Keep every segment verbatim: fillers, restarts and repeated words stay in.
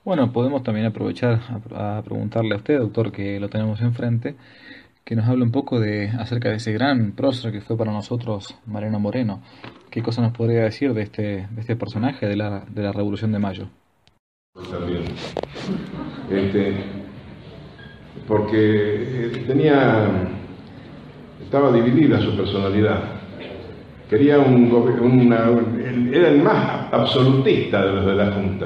Bueno, podemos también aprovechar a, a preguntarle a usted, doctor, que lo tenemos enfrente, que nos hable un poco de acerca de ese gran prócer que fue para nosotros Mariano Moreno. ¿Qué cosa nos podría decir de este, de este personaje de la, de la Revolución de Mayo? También. Este, porque eh, tenía, estaba dividida su personalidad. Quería un, una, un, era el más absolutista de los de la Junta.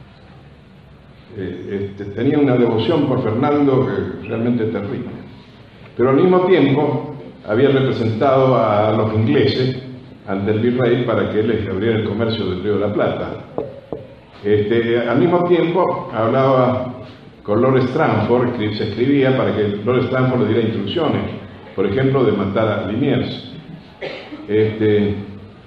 Eh, este, tenía una devoción por Fernando que realmente terrible. Pero al mismo tiempo había representado a los ingleses ante el virrey para que él les abriera el comercio del Río de la Plata. Este, al mismo tiempo hablaba con Lord Stranford, que se escribía para que Lord Stranford le diera instrucciones, por ejemplo, de matar a Liniers. Este, eh,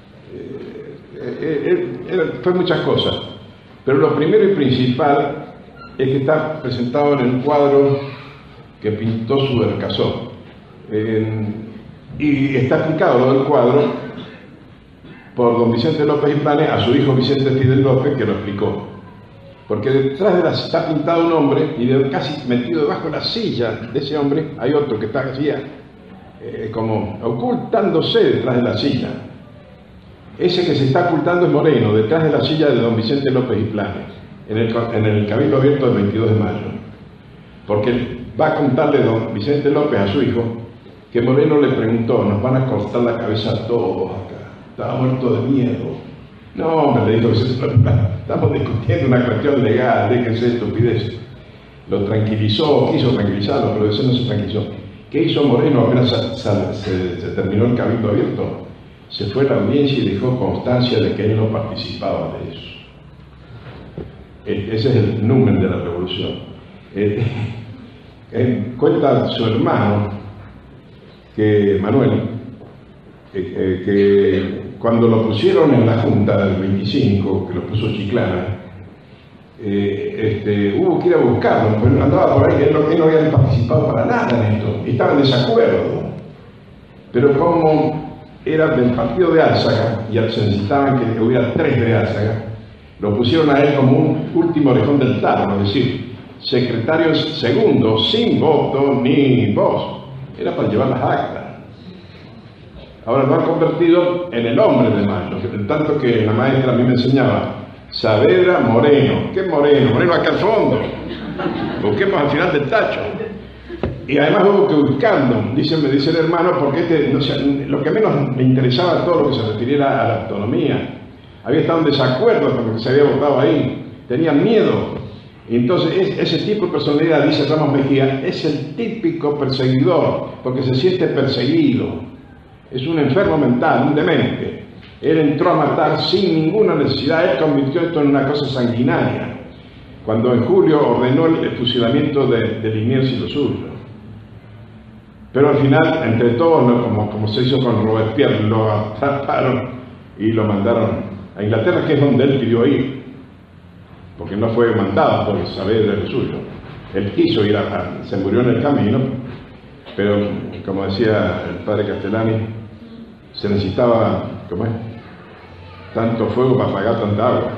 eh, eh, fue muchas cosas, pero lo primero y principal es que está presentado en el cuadro que pintó Subercaseaux, eh, y está explicado lo del cuadro por don Vicente López y Planes a su hijo Vicente Fidel López, que lo explicó. Porque detrás de la está pintado un hombre y de, casi metido debajo de la silla de ese hombre hay otro que está así, eh, como ocultándose detrás de la silla. Ese que se está ocultando es Moreno, detrás de la silla de don Vicente López y Planes, en el, en el Cabildo Abierto del veintidós de mayo. Porque va a contarle don Vicente López a su hijo que Moreno le preguntó: nos van a cortar la cabeza a todos acá. Estaba muerto de miedo. No, hombre, le dijo, estamos discutiendo una cuestión legal, déjense de estupidez. Lo tranquilizó, quiso tranquilizarlo, pero ese no se tranquilizó. ¿Qué hizo Moreno apenas se, se, se terminó el Cabildo Abierto? Se fue a la audiencia y dejó constancia de que él no participaba de eso. Ese es el numen de la revolución. Eh, eh, cuenta su hermano, que Manuel, eh, eh, que cuando lo pusieron en la Junta del veinticinco, que lo puso Chiclana, eh, este, hubo que ir a buscarlo, pero andaba por ahí que él no, él no había participado para nada en esto, y estaba en desacuerdo. Pero como era del partido de Álzaga, y se necesitaban que hubiera tres de Álzaga, lo pusieron a él como un último orejón del tarro, es decir, secretario segundo, sin voto ni voz. Era para llevar las actas. Ahora lo han convertido en el hombre de Mayo, tanto que la maestra a mí me enseñaba: Saavedra Moreno. ¿Qué Moreno? Moreno acá al fondo. Busquemos al final del tacho. Y además hubo que buscarlo, dice, me dice el hermano, porque este, no sé, lo que menos me interesaba todo lo que se refiriera a la autonomía. Había estado en desacuerdo con lo que se había votado ahí, tenían miedo. Y entonces es, ese tipo de personalidad, dice Ramos Mejía, es el típico perseguidor, porque se siente perseguido. Es un enfermo mental, un demente. Él entró a matar sin ninguna necesidad, él convirtió esto en una cosa sanguinaria, cuando en julio ordenó el fusilamiento de, de Liniers y los suyos. Pero al final, entre todos, ¿no? como, como se hizo con Robespierre, lo atraparon y lo mandaron a Inglaterra, que es donde él pidió ir, porque no fue mandado por Saavedra de lo suyo. Él quiso ir, a, a, se murió en el camino, pero como decía el padre Castellani, se necesitaba, ¿cómo es?, tanto fuego para apagar tanta agua.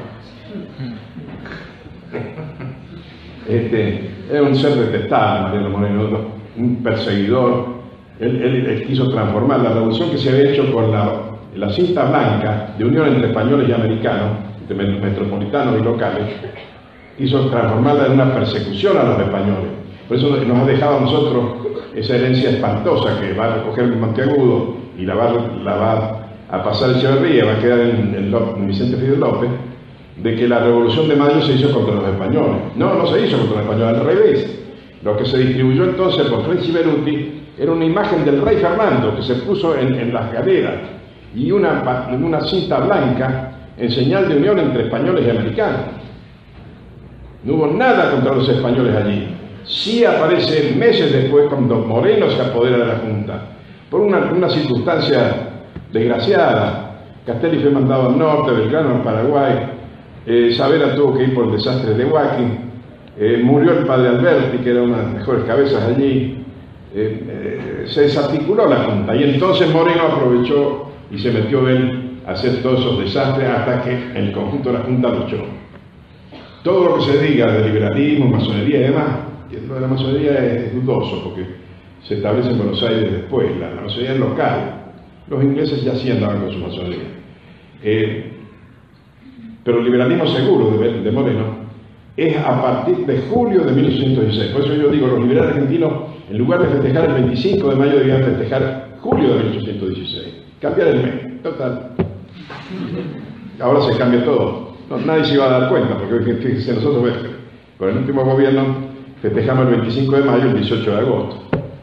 Este, era un ser detestable, Mariano Moreno, un perseguidor. Él, él, él quiso transformar la revolución que se había hecho con la, la cinta blanca de unión entre españoles y americanos, entre metropolitanos y locales, quiso transformarla en una persecución a los españoles. Por eso nos ha dejado a nosotros esa herencia espantosa que va a recoger Monteagudo y la va, la va a pasar Echeverría, va a quedar en, en, en Vicente Fidel López, de que la Revolución de Mayo se hizo contra los españoles. No, no se hizo contra los españoles, al revés. Lo que se distribuyó entonces por French Beruti era una imagen del rey Fernando que se puso en, en las galeras y una, una cinta blanca en señal de unión entre españoles y americanos. No hubo nada contra los españoles allí. Sí aparece meses después cuando Moreno se apodera de la Junta. Por una, una circunstancia desgraciada. Castelli fue mandado al norte, Belgrano al Paraguay, eh, Saavedra tuvo que ir por el desastre de Huaquín, eh, murió el padre Alberti, que era una de las mejores cabezas allí, eh, eh, se desarticuló la Junta y entonces Moreno aprovechó y se metió él a hacer todos esos desastres hasta que el conjunto de la Junta luchó. todo lo que se diga de liberalismo, masonería y demás, que lo de la masonería es dudoso porque se establece en Buenos Aires después, la, la masonería es local. Los ingleses ya sí andaban con su masonería. Eh, pero el liberalismo seguro de, de Moreno es a partir de julio de mil ochocientos dieciséis. Por eso yo digo, los liberales argentinos, en lugar de festejar el veinticinco de mayo, debían festejar julio de mil ochocientos dieciséis. Cambiar el mes, total. Ahora se cambia todo. No, nadie se iba a dar cuenta, porque fíjense, nosotros con el último gobierno festejamos el veinticinco de mayo y el dieciocho de agosto.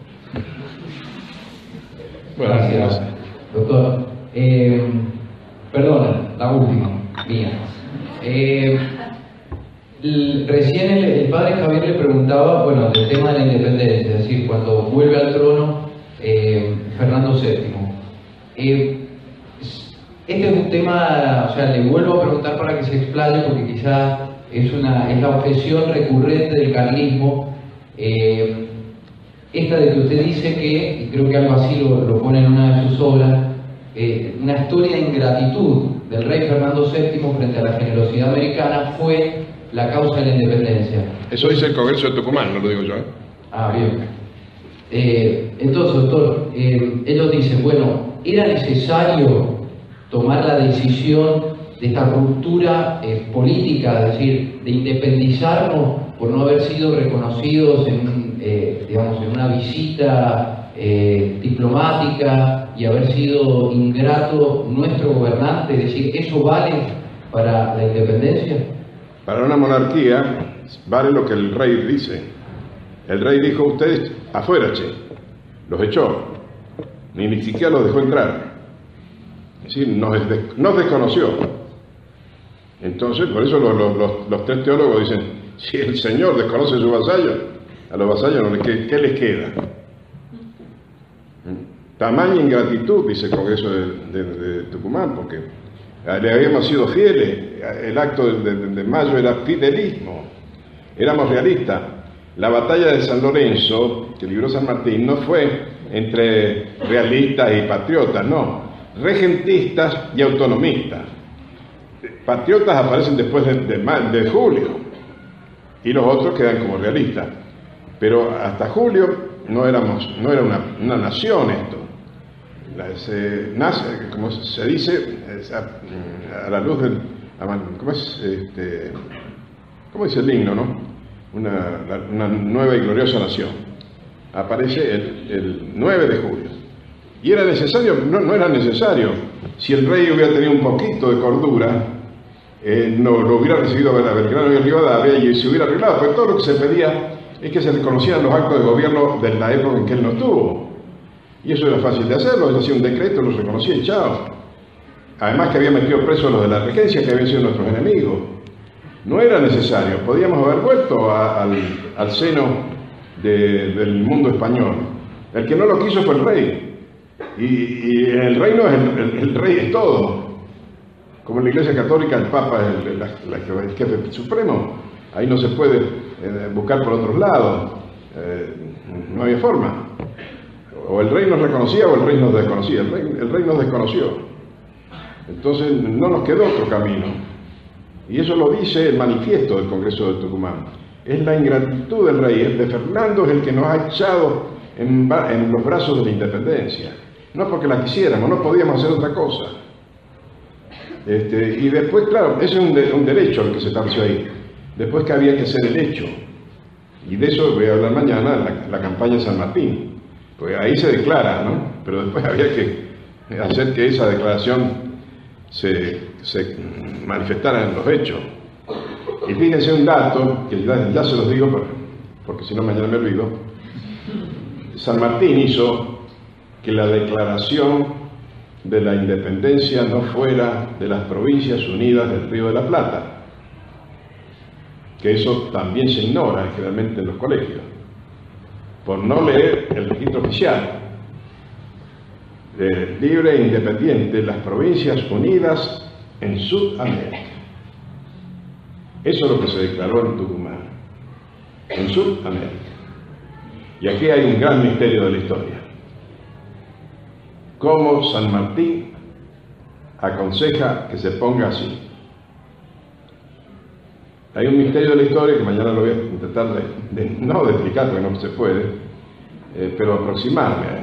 Bueno, gracias, doctor. Eh, perdona, la última, mía. Eh, el, recién el, el padre Javier le preguntaba, bueno, del tema de la independencia, es decir, cuando vuelve al trono eh, Fernando séptimo. Eh, este es un tema, o sea, le vuelvo a preguntar para que se explaye, porque quizás es, una, es la objeción recurrente del carlismo. Eh, esta de que usted dice que, y creo que algo así lo, lo pone en una de sus obras, eh, una historia de ingratitud del rey Fernando séptimo frente a la generosidad americana fue la causa de la independencia. Eso dice el Congreso de Tucumán, no lo digo yo. ¿eh? Ah, bien. Eh, entonces, doctor, eh, ellos dicen, bueno, ¿era necesario tomar la decisión de esta ruptura eh, política, es decir, de independizarnos por no haber sido reconocidos en, eh, digamos, en una visita eh, diplomática y haber sido ingrato nuestro gobernante? Es decir, ¿eso vale para la independencia? Para una monarquía vale lo que el rey dice. El rey dijo, ustedes afuera, che. Los echó. Ni, ni siquiera los dejó entrar. Es decir, nos, nos desconoció. Entonces, por eso los, los, los, los tres teólogos dicen, si el Señor desconoce a sus vasallos, a los vasallos no les queda, ¿qué les queda? Tamaña ingratitud, dice el Congreso de, de, de Tucumán, porque le habíamos sido fieles. El acto de, de, de mayo era fidelismo, éramos realistas. La batalla de San Lorenzo, que libró San Martín, no fue entre realistas y patriotas, no, regentistas y autonomistas. Patriotas aparecen después de, de, de julio y los otros quedan como realistas, pero hasta julio no éramos, no era una, una nación esto. Se nace, como se dice, a, a la luz del, ¿cómo es? Este, ¿cómo dice el himno, no? Una, una nueva y gloriosa nación. Aparece el, el nueve de julio. Y era necesario, no, no era necesario. Si el rey hubiera tenido un poquito de cordura, eh, no lo hubiera recibido a Belgrano y a Rivadavia y se hubiera arreglado. Pues todo lo que se pedía es que se reconocieran los actos de gobierno de la época en que él no estuvo. Y eso era fácil de hacerlo, él hacía un decreto, los reconocía y chao. Además que había metido presos a los de la regencia, que habían sido nuestros enemigos. No era necesario, podíamos haber vuelto a, al, al seno de, del mundo español. El que no lo quiso fue el rey. Y, y el reino es el, el, el rey es todo. Como en la Iglesia Católica el Papa es el, el, el jefe supremo. Ahí no se puede eh, buscar por otros lados. Eh, no había forma. O el rey nos reconocía o el rey nos desconocía. El rey, el rey nos desconoció. Entonces no nos quedó otro camino. Y eso lo dice el manifiesto del Congreso de Tucumán. Es la ingratitud del rey. El de Fernando es el que nos ha echado en, en los brazos de la independencia. No es porque la quisiéramos, no podíamos hacer otra cosa. Este, y después, claro, ese es un, de, un derecho al que se estableció ahí. Después que había que hacer el hecho. Y de eso voy a hablar mañana en la, la campaña de San Martín. Pues ahí se declara, ¿no? Pero después había que hacer que esa declaración se, se manifestara en los hechos. Y fíjense un dato, que ya, ya se los digo porque, porque si no mañana me olvido. San Martín hizo que la declaración de la independencia no fuera de las Provincias Unidas del Río de la Plata, que eso también se ignora generalmente en los colegios, por no leer el registro oficial. De libre e independiente, las Provincias Unidas en Sudamérica. Eso es lo que se declaró en Tucumán, en Sudamérica. Y aquí hay un gran misterio de la historia. Cómo San Martín aconseja que se ponga así. hay un misterio de la historia que mañana lo voy a intentar de, de, no de explicar porque no se puede, eh, pero aproximarme a él.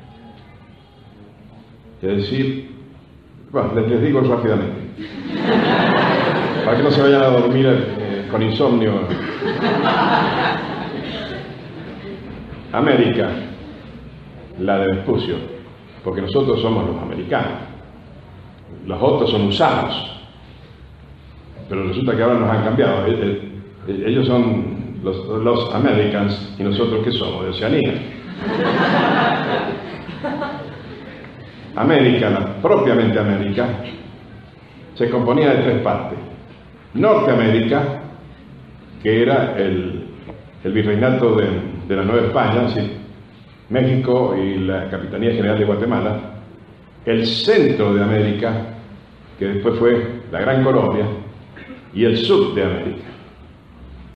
Es decir, bueno, les, les digo rápidamente, para que no se vayan a dormir eh, con insomnio. América, la de Vespucio, porque nosotros somos los americanos, los otros son usanos, pero resulta que ahora nos han cambiado. Ellos son los, los Americans y nosotros ¿qué somos? De Oceanía. América, la, propiamente América, se componía de tres partes. Norteamérica, que era el, el virreinato de, de la Nueva España, ¿sí? México y la Capitanía General de Guatemala. El centro de América, que después fue la Gran Colombia, y el sur de América.